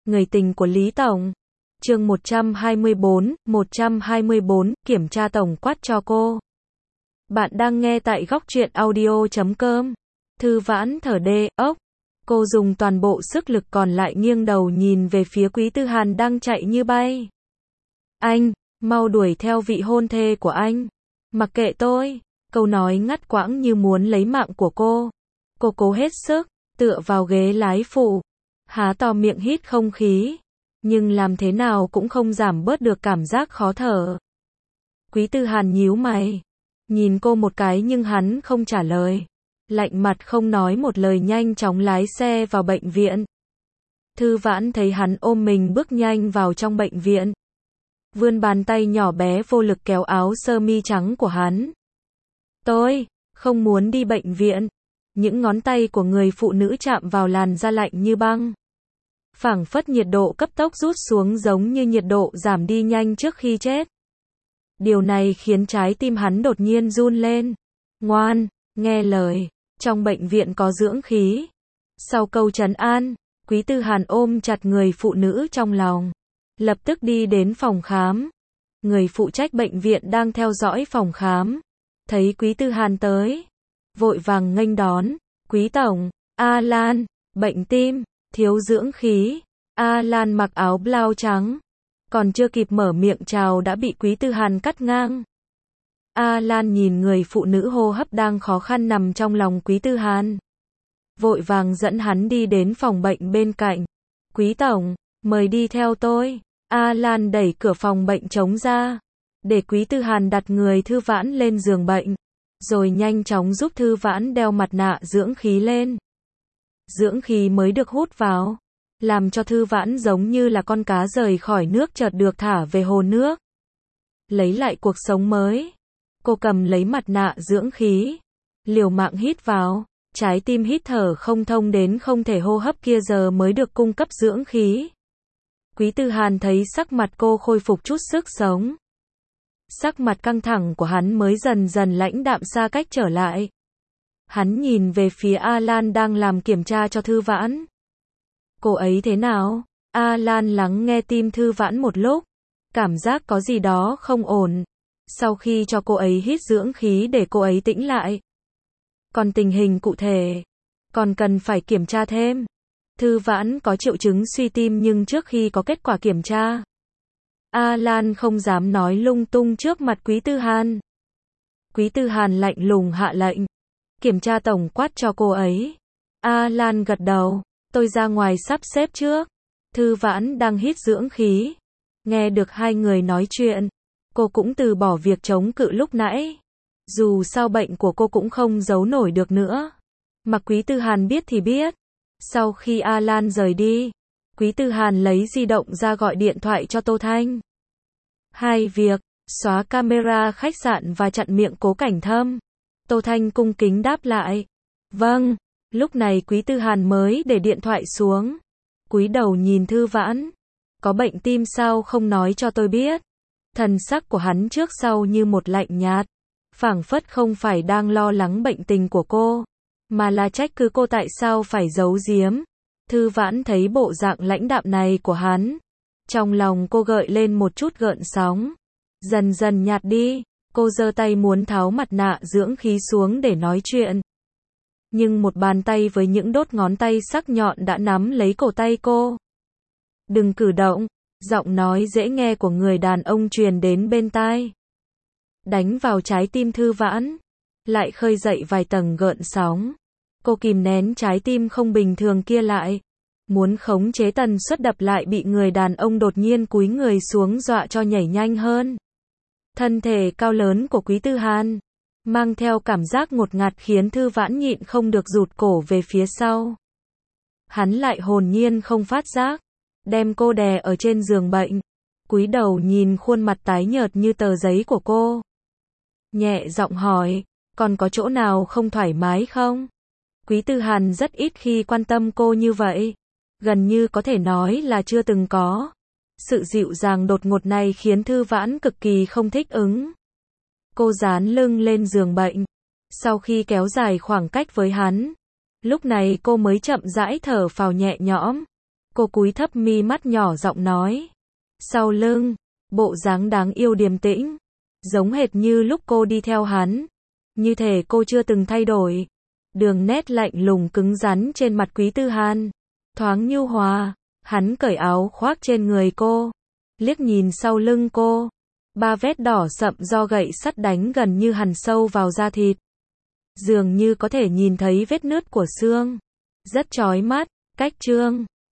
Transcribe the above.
Người tình của Lý Tổng. Chương 124, kiểm tra tổng quát cho cô. Bạn đang nghe tại góc truyện audio.com. Thư Vãn thở đê ốc. Cô dùng toàn bộ sức lực còn lại nghiêng đầu nhìn về phía Quý Tư Hàn đang chạy như bay. Anh, mau đuổi theo vị hôn thê của anh. Mặc kệ tôi. Câu nói ngắt quãng như muốn lấy mạng của cô. Cô cố hết sức, tựa vào ghế lái phụ. Há to miệng hít không khí. Nhưng làm thế nào cũng không giảm bớt được cảm giác khó thở. Quý Tư Hàn nhíu mày. Nhìn cô một cái nhưng hắn không trả lời. Lạnh mặt không nói một lời nhanh chóng lái xe vào bệnh viện. Thư Vãn thấy hắn ôm mình bước nhanh vào trong bệnh viện. Vươn bàn tay nhỏ bé vô lực kéo áo sơ mi trắng của hắn. Tôi không muốn đi bệnh viện. Những ngón tay của người phụ nữ chạm vào làn da lạnh như băng. Phảng phất nhiệt độ cấp tốc rút xuống giống như nhiệt độ giảm đi nhanh trước khi chết. Điều này khiến trái tim hắn đột nhiên run lên. Ngoan, nghe lời, trong bệnh viện có dưỡng khí. Sau câu trấn an, Quý Tư Hàn ôm chặt người phụ nữ trong lòng. Lập tức đi đến phòng khám. Người phụ trách bệnh viện đang theo dõi phòng khám. Thấy Quý Tư Hàn tới. Vội vàng nghênh đón. Quý Tổng, Alan, bệnh tim, thiếu dưỡng khí. Alan mặc áo blau trắng. Còn chưa kịp mở miệng chào đã bị Quý Tư Hàn cắt ngang. Alan nhìn người phụ nữ hô hấp đang khó khăn nằm trong lòng Quý Tư Hàn. Vội vàng dẫn hắn đi đến phòng bệnh bên cạnh. Quý Tổng, mời đi theo tôi. Alan đẩy cửa phòng bệnh trống ra. Để Quý Tư Hàn đặt người Thư Vãn lên giường bệnh. Rồi nhanh chóng giúp Thư Vãn đeo mặt nạ dưỡng khí lên. Dưỡng khí mới được hút vào. Làm cho Thư Vãn giống như là con cá rời khỏi nước chợt được thả về hồ nước. Lấy lại cuộc sống mới. Cô cầm lấy mặt nạ dưỡng khí. Liều mạng hít vào. Trái tim hít thở không thông đến không thể hô hấp kia giờ mới được cung cấp dưỡng khí. Quý Tư Hàn thấy sắc mặt cô khôi phục chút sức sống. Sắc mặt căng thẳng của hắn mới dần dần lãnh đạm xa cách trở lại. Hắn nhìn về phía Alan đang làm kiểm tra cho Thư Vãn. Cô ấy thế nào? Alan lắng nghe tim Thư Vãn một lúc. Cảm giác có gì đó không ổn. Sau khi cho cô ấy hít dưỡng khí để cô ấy tĩnh lại. Còn tình hình cụ thể, còn cần phải kiểm tra thêm. Thư Vãn có triệu chứng suy tim nhưng trước khi có kết quả kiểm tra, Alan không dám nói lung tung trước mặt Quý Tư Hàn. Quý Tư Hàn lạnh lùng hạ lệnh. Kiểm tra tổng quát cho cô ấy. Alan gật đầu. Tôi ra ngoài sắp xếp trước. Thư Vãn đang hít dưỡng khí. Nghe được hai người nói chuyện. Cô cũng từ bỏ việc chống cự lúc nãy. Dù sao bệnh của cô cũng không giấu nổi được nữa. Mà Quý Tư Hàn biết thì biết. Sau khi Alan rời đi, Quý Tư Hàn lấy di động ra gọi điện thoại cho Tô Thanh. Hai việc, xóa camera khách sạn và chặn miệng Cố Cảnh Thâm. Tô Thanh cung kính đáp lại. Vâng, lúc này Quý Tư Hàn mới để điện thoại xuống. Cúi đầu nhìn Thư Vãn. Có bệnh tim sao không nói cho tôi biết. Thần sắc của hắn trước sau như một lạnh nhạt. Phảng phất không phải đang lo lắng bệnh tình của cô, mà là trách cứ cô tại sao phải giấu giếm. Thư Vãn thấy bộ dạng lãnh đạm này của hắn. Trong lòng cô gợi lên một chút gợn sóng. Dần dần nhạt đi, cô giơ tay muốn tháo mặt nạ dưỡng khí xuống để nói chuyện. Nhưng một bàn tay với những đốt ngón tay sắc nhọn đã nắm lấy cổ tay cô. Đừng cử động, giọng nói dễ nghe của người đàn ông truyền đến bên tai. Đánh vào trái tim Thư Vãn. Lại khơi dậy vài tầng gợn sóng. Cô kìm nén trái tim không bình thường kia lại. Muốn khống chế tần suất đập lại bị người đàn ông đột nhiên cúi người xuống dọa cho nhảy nhanh hơn. Thân thể cao lớn của Quý Tư Hàn mang theo cảm giác ngột ngạt khiến Thư Vãn nhịn không được rụt cổ về phía sau. Hắn lại hồn nhiên không phát giác. Đem cô đè ở trên giường bệnh. Cúi đầu nhìn khuôn mặt tái nhợt như tờ giấy của cô. Nhẹ giọng hỏi, còn có chỗ nào không thoải mái không? Quý Tư Hàn rất ít khi quan tâm cô như vậy. Gần như có thể nói là chưa từng có. Sự dịu dàng đột ngột này khiến Thư Vãn cực kỳ không thích ứng. Cô dán lưng lên giường bệnh. Sau khi kéo dài khoảng cách với hắn, lúc này cô mới chậm rãi thở phào nhẹ nhõm. Cô cúi thấp mi mắt nhỏ giọng nói. Sau lưng, bộ dáng đáng yêu điềm tĩnh, giống hệt như lúc cô đi theo hắn. Như thể cô chưa từng thay đổi. Đường nét lạnh lùng cứng rắn trên mặt Quý Tư Hàn thoáng nhu hòa. Hắn cởi áo khoác trên người cô, liếc nhìn sau lưng cô. 3 vết đỏ sậm do gậy sắt đánh gần như hằn sâu vào da thịt. Dường như có thể nhìn thấy vết nứt của xương. Rất chói mắt, cách trương.